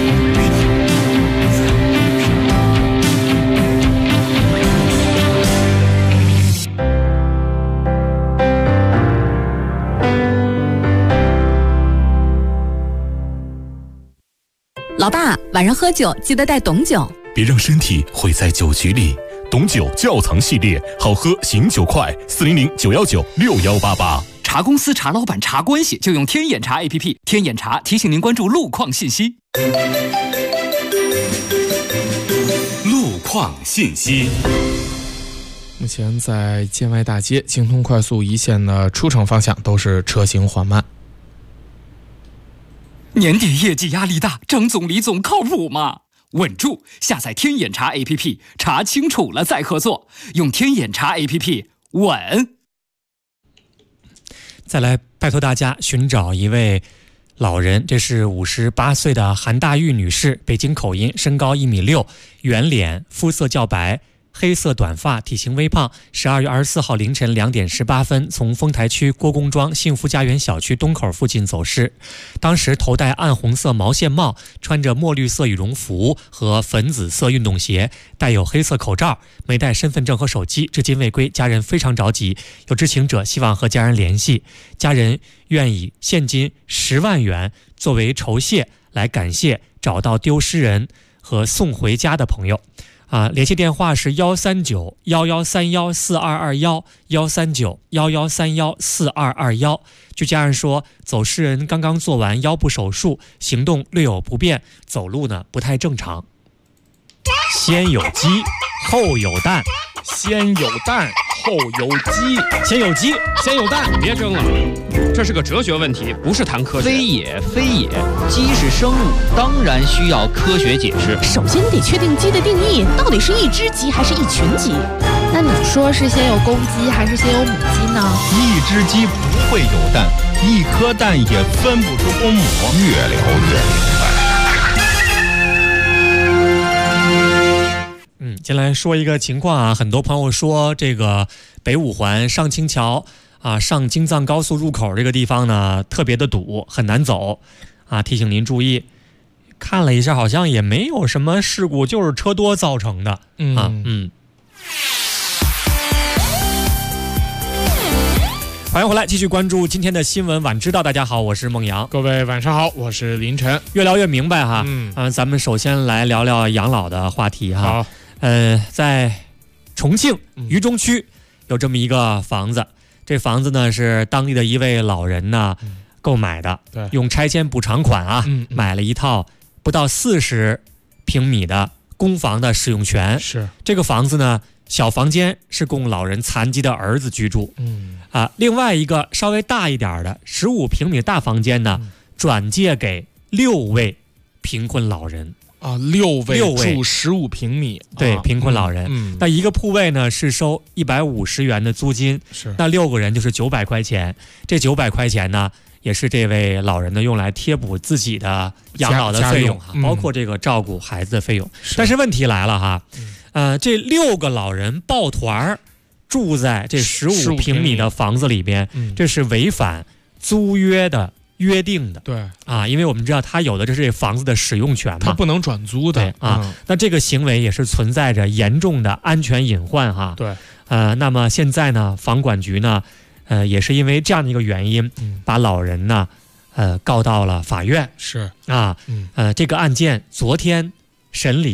老爸，晚上喝酒记得带董酒， 别让身体毁在酒局里。董酒窖藏系列，好喝醒酒快，400-919-6188。 茶公司、茶老板、茶关系，就用天眼茶 APP。天眼茶提醒您关注路况信息。 路况信息。 目前在建外大街、京通快速一线的出城方向都是车行缓慢。 年底业绩压力大，张总、李总靠谱吗？稳住！下载天眼茶 APP， 查清楚了再合作。用天眼茶 APP， 稳。 再来拜托大家寻找一位老人，这是58岁的韩大玉女士，北京口音，身高1.6米，圆脸，肤色较白，黑色短发，体型微胖。12月24号凌晨2点18分，从丰台区郭公庄幸福家园小区东口附近走失。当时头戴暗红色毛线帽，穿着墨绿色羽绒服和粉紫色运动鞋，带有黑色口罩，没带身份证和手机，至今未归。家人非常着急，有知情者希望和家人联系，家人愿以现金10万元作为酬谢，来感谢找到丢失人和送回家的朋友。联系电话是139-1131-4221，139-1131-4221。据家人说，走失人刚刚做完腰部手术，行动略有不便，走路呢不太正常。先有鸡，后有蛋， 先有蛋，后有鸡， 先有鸡，先有蛋。 别争了，这是个哲学问题，不是谈科学。 非也，非也，鸡是生物，当然需要科学解释。 首先你得确定鸡的定义，到底是一只鸡还是一群鸡？ 那你说是先有公鸡还是先有母鸡呢？ 一只鸡不会有蛋，一颗蛋也分不出公母。 越聊越明白。 先来说一个情况啊，很多朋友说这个北五环上清桥上京藏高速入口这个地方呢特别的堵，很难走提醒您注意。看了一下，好像也没有什么事故，就是车多造成的。欢迎回来，继续关注今天的新闻晚知道。大家好，我是孟阳。 各位晚上好，我是林晨。 越聊越明白哈。咱们首先来聊聊养老的话题哈。 好。 在重庆渝中区有这么一个房子，这房子呢是当地的一位老人呢购买的，用拆迁补偿款买了一套不到40平米的公房的使用权。 是这个房子呢，小房间是供老人残疾的儿子居住。另外一个稍微大一点的15平米大房间呢，转借给6位贫困老人。 6位住15平米， 对，贫困老人。那一个铺位呢是收150元的租金，那6个人就是900块钱。这900块钱呢，也是这位老人呢用来贴补自己的养老的费用包括这个照顾孩子的费用。但是问题来了哈，这6个老人抱团住在这15平米的房子里边，这是违反租约的约定的。 对因为我们知道他有的这是房子的使用权嘛， 他不能转租的。 那这个行为也是存在着严重的安全隐患哈。 对， 那么现在呢，房管局呢，也是因为这样的一个原因，把老人呢，告到了法院。 是这个案件昨天审理，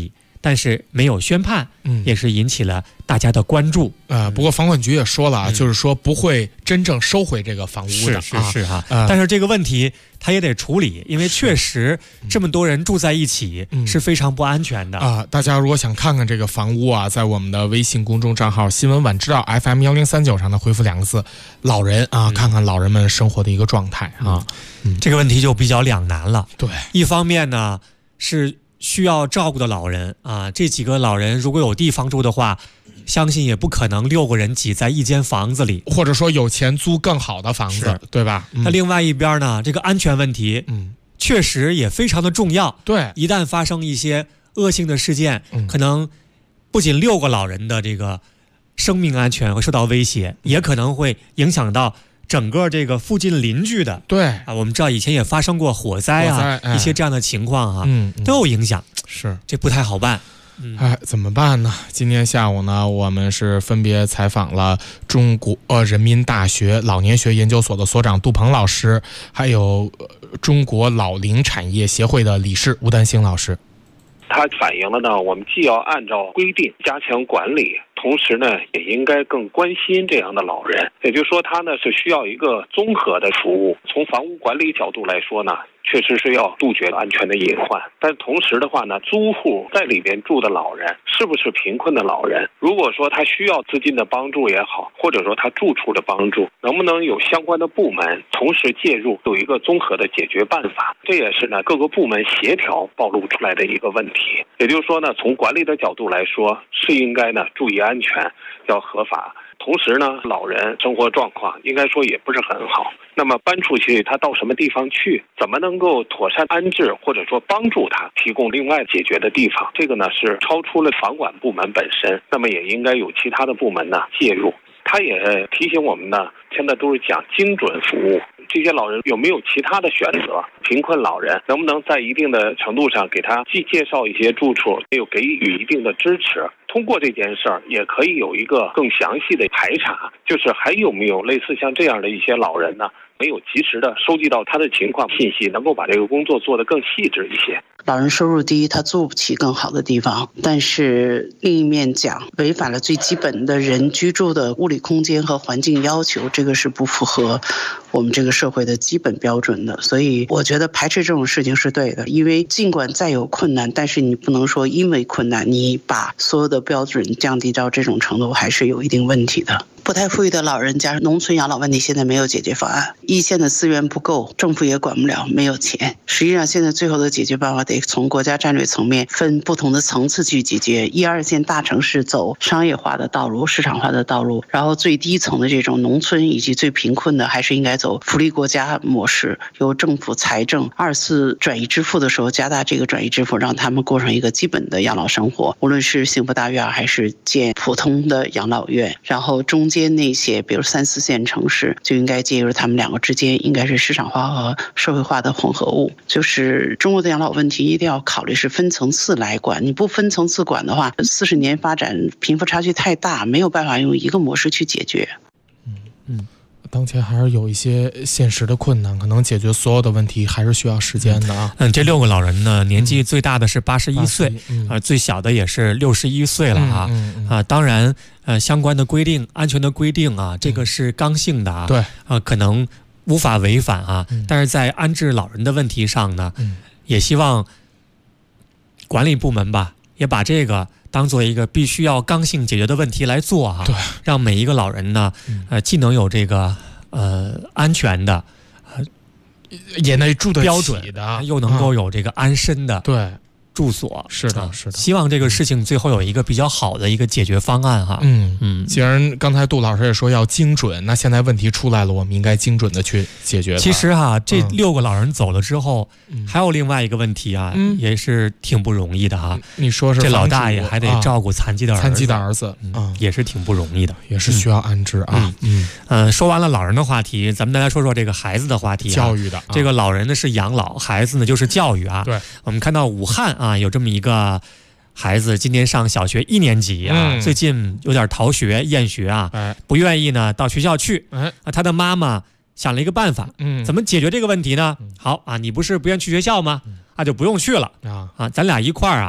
但是没有宣判，也是引起了大家的关注。 不过房管局也说了啊，就是说不会真正收回这个房屋的， 是哈。但是这个问题他也得处理，因为确实这么多人住在一起是非常不安全的啊。大家如果想看看这个房屋啊，在我们的微信公众账号新闻晚知道 FM1039上呢回复2个字老人啊，看看老人们生活的一个状态啊。 这个问题就比较两难了。 对， 一方面呢是需要照顾的老人啊，这几个老人如果有地方住的话，相信也不可能6个人挤在一间房子里， 或者说有钱租更好的房子，对吧？ 那另外一边呢，这个安全问题，确实也非常的重要。 对， 一旦发生一些恶性的事件，可能不仅6个老人的这个生命安全会受到威胁，也可能会影响到整个这个附近邻居的。 对啊，我们知道以前也发生过火灾啊，一些这样的情况啊，都有影响。 是， 这不太好办。 怎么办呢？今天下午呢，我们是分别采访了中国人民大学老年学研究所的所长杜鹏老师，还有中国老龄产业协会的理事吴丹星老师。 它反映了呢，我们既要按照规定加强管理，同时呢，也应该更关心这样的老人。也就是说，它呢是需要一个综合的服务。从房屋管理角度来说呢，确实是要杜绝安全的隐患，但同时的话呢，租户在里边住的老人是不是贫困的老人？如果说他需要资金的帮助也好，或者说他住处的帮助，能不能有相关的部门同时介入，有一个综合的解决办法？这也是呢各个部门协调暴露出来的一个问题。也就是说呢，从管理的角度来说，是应该呢注意安全，要合法。同时呢，老人生活状况应该说也不是很好。那么搬出去，他到什么地方去？怎么能够妥善安置，或者说帮助他提供另外解决的地方？这个呢是超出了房管部门本身，那么也应该有其他的部门呢介入。他也提醒我们呢，现在都是讲精准服务，这些老人有没有其他的选择？贫困老人能不能在一定的程度上给他既介绍一些住处，也有给予一定的支持？通过这件事儿，也可以有一个更详细的排查，就是还有没有类似像这样的一些老人呢，没有及时的收集到他的情况信息，能够把这个工作做得更细致一些。 老人收入低，他住不起更好的地方，但是另一面讲，违反了最基本的人居住的物理空间和环境要求，这个是不符合我们这个社会的基本标准的。所以我觉得排斥这种事情是对的，因为尽管再有困难，但是你不能说因为困难你把所有的标准降低到这种程度，还是有一定问题的。不太富裕的老人家，农村养老问题现在没有解决方案，一线的资源不够，政府也管不了，没有钱。实际上现在最后的解决办法得从国家战略层面分不同的层次去解决。1、2线大城市走商业化的道路、市场化的道路，然后最低层的这种农村以及最贫困的，还是应该走福利国家模式，由政府财政2次转移支付的时候加大这个转移支付，让他们过上一个基本的养老生活，无论是幸福大院还是建普通的养老院。然后中间那些比如3、4线城市就应该介入，他们两个之间应该是市场化和社会化的混合物。就是中国的养老问题一定要考虑是分层次来管，你不分层次管的话，40年发展贫富差距太大，没有办法用一个模式去解决。 当前还是有一些现实的困难，可能解决所有的问题还是需要时间的啊。 这6个老人呢，年纪最大的是81岁，最小的也是61岁了啊。当然，相关的规定、安全的规定啊，这个是刚性的啊， 对可能无法违反啊。但是在安置老人的问题上呢，也希望管理部门吧，也把这个当做一个必须要刚性解决的问题来做啊， 对， 让每一个老人呢，既能有这个安全的， 也能住得标准的， 又能够有这个安身的， 对。 住所是的，是的， 希望这个事情最后有一个比较好的一个解决方案哈。 既然刚才杜老师也说要精准，那现在问题出来了，我们应该精准的去解决它。 其实哈，这6个老人走了之后，还有另外一个问题啊，也是挺不容易的哈。 你说是这老大爷还得照顾残疾的儿子，也是挺不容易的， 也是需要安置啊。 说完了老人的话题，咱们再来说说这个孩子的话题。 教育的， 这个老人呢是养老，孩子呢就是教育啊。 对， 我们看到武汉啊有这么一个孩子，今年上小学1年级啊，最近有点逃学厌学啊，不愿意呢到学校去。他的妈妈想了一个办法，怎么解决这个问题呢？好啊，你不是不愿去学校吗？那就不用去了啊，咱俩一块儿啊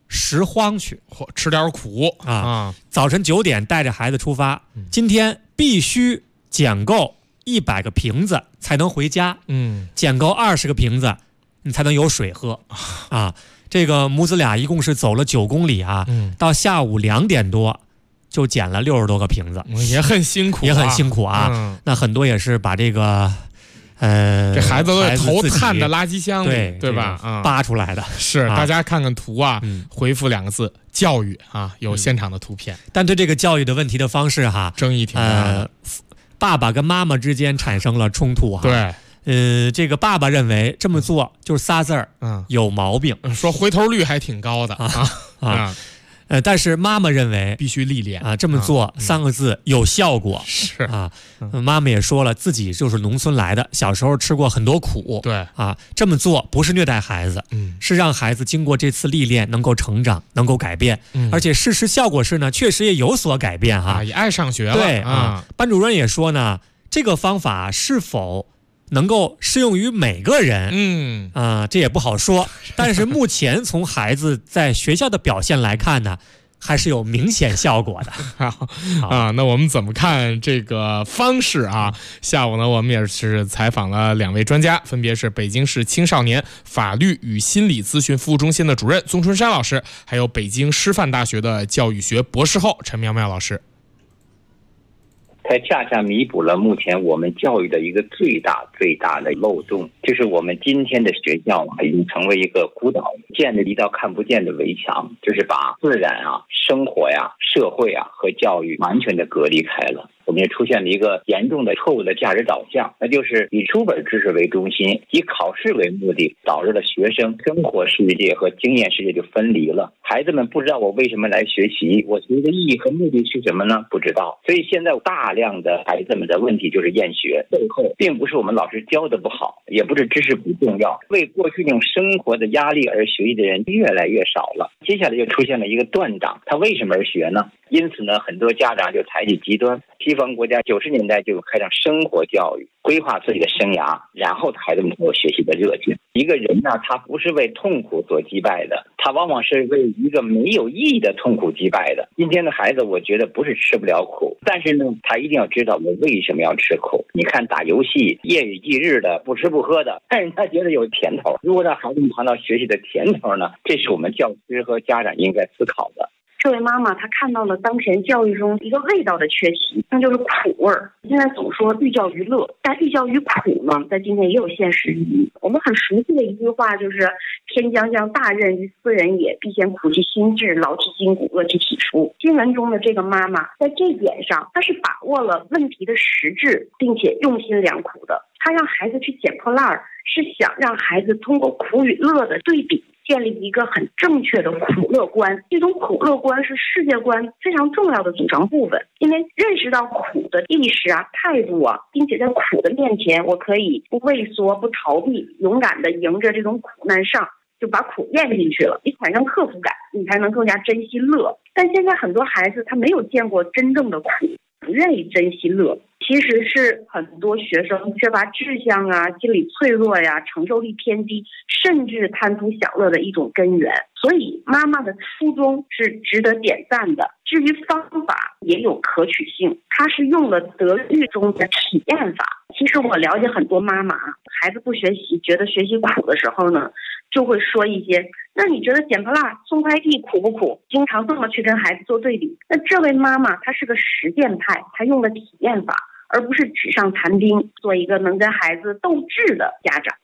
拾荒去， 吃点苦啊。 早晨9点带着孩子出发，今天必须捡够100个瓶子才能回家，捡够20个瓶子你才能有水喝啊。这个母子俩一共是走了9公里啊，到下午2点多就捡了60多个瓶子， 也很辛苦， 那很多也是把这个这孩子都得头探的垃圾箱里，对吧？ 扒出来的是，大家看看图啊，回复2个字教育啊，有现场的图片。 但对这个教育的问题的方式哈， 争议挺大的。 爸爸跟妈妈之间产生了冲突哈。 对， 这个爸爸认为这么做就是仨字儿，有毛病， 说回头率还挺高的但是妈妈认为必须历练啊，这么做3个字有效果是啊。妈妈也说了，自己就是农村来的，小时候吃过很多苦， 对啊，这么做不是虐待孩子，是让孩子经过这次历练能够成长，能够改变，而且事实效果是呢，确实也有所改变哈， 也爱上学了。 对啊，班主任也说呢，这个方法是否能够适用于每个人，这也不好说。但是目前从孩子在学校的表现来看呢，还是有明显效果的那我们怎么看这个方式啊？下午呢，我们也是采访了2位专家，分别是北京市青少年法律与心理咨询服务中心的主任宗春山老师，还有北京师范大学的教育学博士后陈苗苗老师。 它恰恰弥补了目前我们教育的一个最大的漏洞，就是我们今天的学校已经成为一个孤岛，建了一道看不见的围墙，就是把自然生活社会和教育完全的隔离开了。我们也出现了一个严重的错误的价值导向，那就是以书本知识为中心，以考试为目的，导致了学生生活世界和经验世界就分离了。孩子们不知道我为什么来学习，我学的意义和目的是什么呢？不知道。所以现在大量的孩子们的问题就是厌学，背后并不是我们老师教的不好，也不是知识不重要，为过去那种生活的压力而学习的人越来越少了。接下来就出现了一个断档，他为什么而学呢？因此呢，很多家长就采取极端。西方国家90年代就开展生活教育，规划自己的生涯，然后孩子们才有学习的热情。一个人呢，他不是为痛苦所击败的，他往往是为一个没有意义的痛苦击败的。今天的孩子，我觉得不是吃不了苦，但是呢，他一定要知道我为什么要吃苦。你看打游戏夜以继日的不吃不喝的，但是他觉得有甜头。如果让孩子们尝到学习的甜头呢，这是我们教师和家长应该思考的。 这位妈妈她看到了当前教育中一个味道的缺席，那就是苦味儿。现在总说寓教于乐，但寓教于苦呢，在今天也有现实意义。我们很熟悉的一句话就是天将降大任于斯人也，必先苦其心志，劳其筋骨，饿其体肤。新闻中的这个妈妈在这点上，她是把握了问题的实质，并且用心良苦的。她让孩子去捡破烂，是想让孩子通过苦与乐的对比，建立一个很正确的苦乐观。这种苦乐观是世界观非常重要的组成部分，因为认识到苦的意识态度并且在苦的面前，我可以不畏缩不逃避，勇敢的迎着这种苦难上，就把苦咽进去了，你产生克服感，你才能更加珍惜乐。但现在很多孩子他没有见过真正的苦，不愿意珍惜乐，其实是很多学生缺乏志向心理脆弱承受力偏低，甚至贪图享乐的一种根源。所以妈妈的初衷是值得点赞的，至于方法也有可取性，她是用了德育中的体验法。其实我了解很多妈妈，孩子不学习觉得学习苦的时候呢，就会说一些，那你觉得捡破烂送快递苦不苦？经常这么去跟孩子做对比。那这位妈妈她是个实践派，她用了体验法，而不是纸上谈兵，做一个能跟孩子斗智的家长。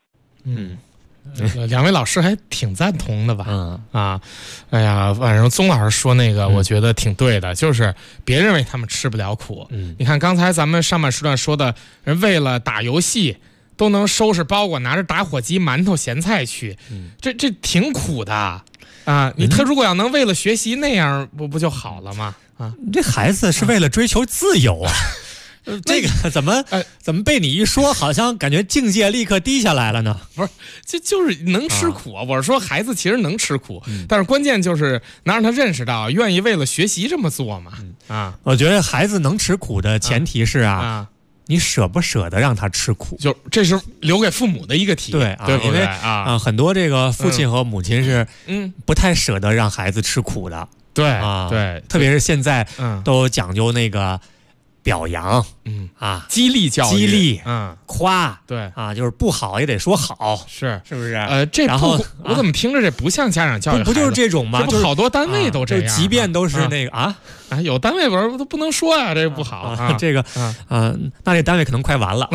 2位老师还挺赞同的吧？哎呀，反正宗老师说那个，我觉得挺对的，就是别认为他们吃不了苦。你看刚才咱们上半时段说的，人为了打游戏都能收拾包裹，拿着打火机、馒头、咸菜去，这挺苦的啊！他如果要能为了学习那样，不就好了吗？ 这孩子是为了追求自由啊。这个怎么被你一说，好像感觉境界立刻低下来了呢？ 不是，就是能吃苦我是说孩子其实能吃苦，但是关键就是能让他认识到，愿意为了学习这么做嘛。 我觉得孩子能吃苦的前提是你舍不舍得让他吃苦？ 就这是留给父母的一个题， 对啊，对不对？因为很多这个父亲和母亲是不太舍得让孩子吃苦的， 对啊， 对， 特别是现在都讲究那个表扬， 激励教育， 激励，夸， 对啊，就是不好也得说好， 是不是？ 这然后我怎么听着这不像家长教育， 不就是这种吗？ 就是好多单位都这样， 就即便都是那个有单位都不能说呀，这个不好这个那这单位可能快完了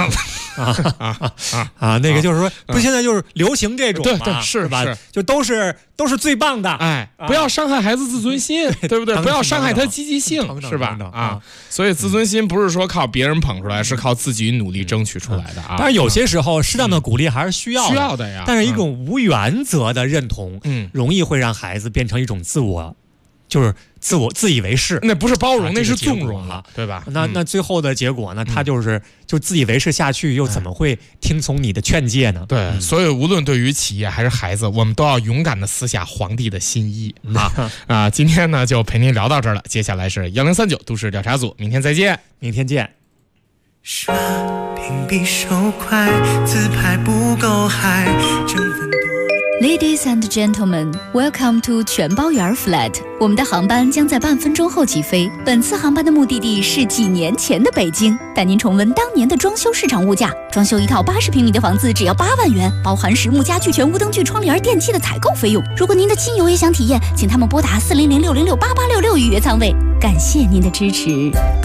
那个就是说，不现在就是流行这种对对是吧？就都是最棒的， 哎，不要伤害孩子自尊心，对不对？不要伤害他积极性，是吧？所以自尊心不是说靠别人捧出来，是靠自己努力争取出来的啊。 当然有些时候适当的鼓励还是需要的呀， 但是一种无原则的认同，容易会让孩子变成一种就是自以为是， 那不是包容，那是纵容了，对吧？ 那最后的结果呢？他就自以为是下去，又怎么会听从你的劝诫呢？ 对，所以无论对于企业还是孩子，我们都要勇敢的撕下皇帝的新衣啊！今天呢就陪您聊到这儿了，接下来是1039都市调查组，明天再见， 明天见。 刷屏比手快，自拍不够嗨，争分夺。 Ladies and gentlemen, welcome to 全包圆 flat。我们的航班将在半分钟后起飞。本次航班的目的地是几年前的北京，带您重温当年的装修市场物价。装修一套80平米的房子只要8万元，包含实木家具、全屋灯具、窗帘、电器的采购费用。如果您的亲友也想体验，请他们拨打400-606-8866预约舱位。感谢您的支持。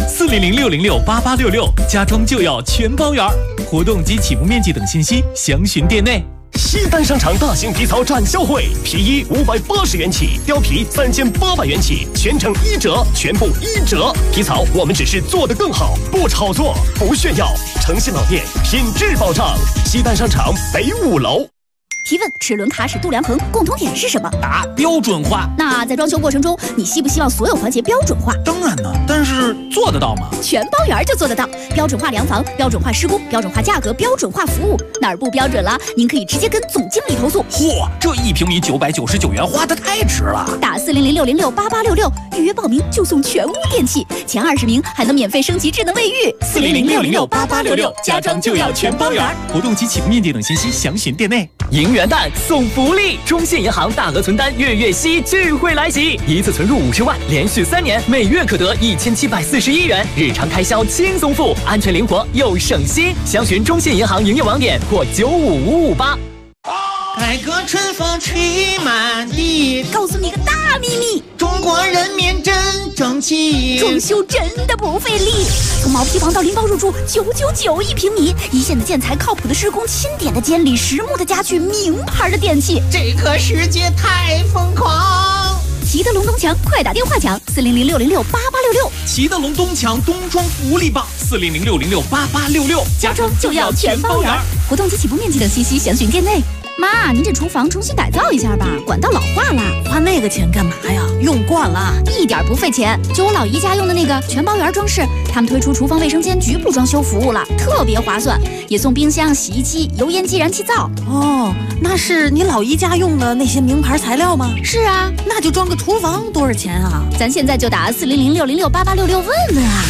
400-606-8866，家装就要全包圆。活动及起步面积等信息详询店内。 西单商场大型皮草展销会，皮衣580元起，貂皮3800元起，全程1折，全部1折。皮草我们只是做得更好，不炒作，不炫耀。诚信老店，品质保障。西单商场北5楼。 提问：齿轮、卡尺、度量衡共同点是什么？ 答：标准化。 那在装修过程中，你希不希望所有环节标准化？ 当然呢，但是做得到吗？ 全包圆就做得到，标准化量房、标准化施工、标准化价格、标准化服务，哪儿不标准了？您可以直接跟总经理投诉。 嚯，这1平米999元花得太值了！ 打400-606-8866预约报名就送全屋电器，前20名还能免费升级智能卫浴。 400-606-8866，家装就要全包圆。活动及起步面积等信息详询店内。 迎元旦送福利，中信银行大额存单月月息聚会来袭，一次存入50万，连续3年，每月可得1741元，日常开销轻松付，安全灵活又省心。详询中信银行营业网点或95558。 改革春风吹满地， 告诉你个大秘密， 中国人民真争气， 装修真的不费力。从毛坯房到拎包入住，999一平米，一线的建材，靠谱的施工，钦点的监理，实木的家具，名牌的电器， 这个世界太疯狂。 齐德龙东墙，快打电话抢400-606-8866。 齐德龙东墙冬装福利棒，400-606-8866， 家装就要全包圆。活动及起步面积等信息详询店内。妈，您这厨房重新改造一下吧，管道老化了。 花那个钱干嘛呀？用惯了， 一点不费钱。就我老姨家用的那个全包圆装饰，他们推出厨房卫生间局部装修服务了，特别划算，也送冰箱、洗衣机、油烟机、燃气灶。 哦，那是你老姨家用的那些名牌材料吗？ 是啊， 那就装个厨房多少钱啊？ 咱现在就打400-606-8866问问啊。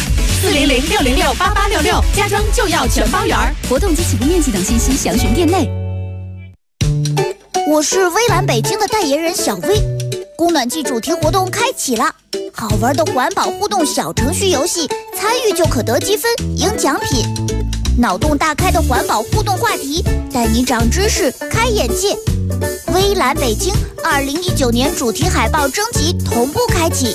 400-606-8866，家装就要全包圆。 活动及起步面积等信息详询店内。 我是微蓝北京的代言人小薇，供暖季主题活动开启了，好玩的环保互动小程序游戏，参与就可得积分赢奖品，脑洞大开的环保互动话题，带你长知识开眼界。微蓝北京2019年主题海报征集同步开启。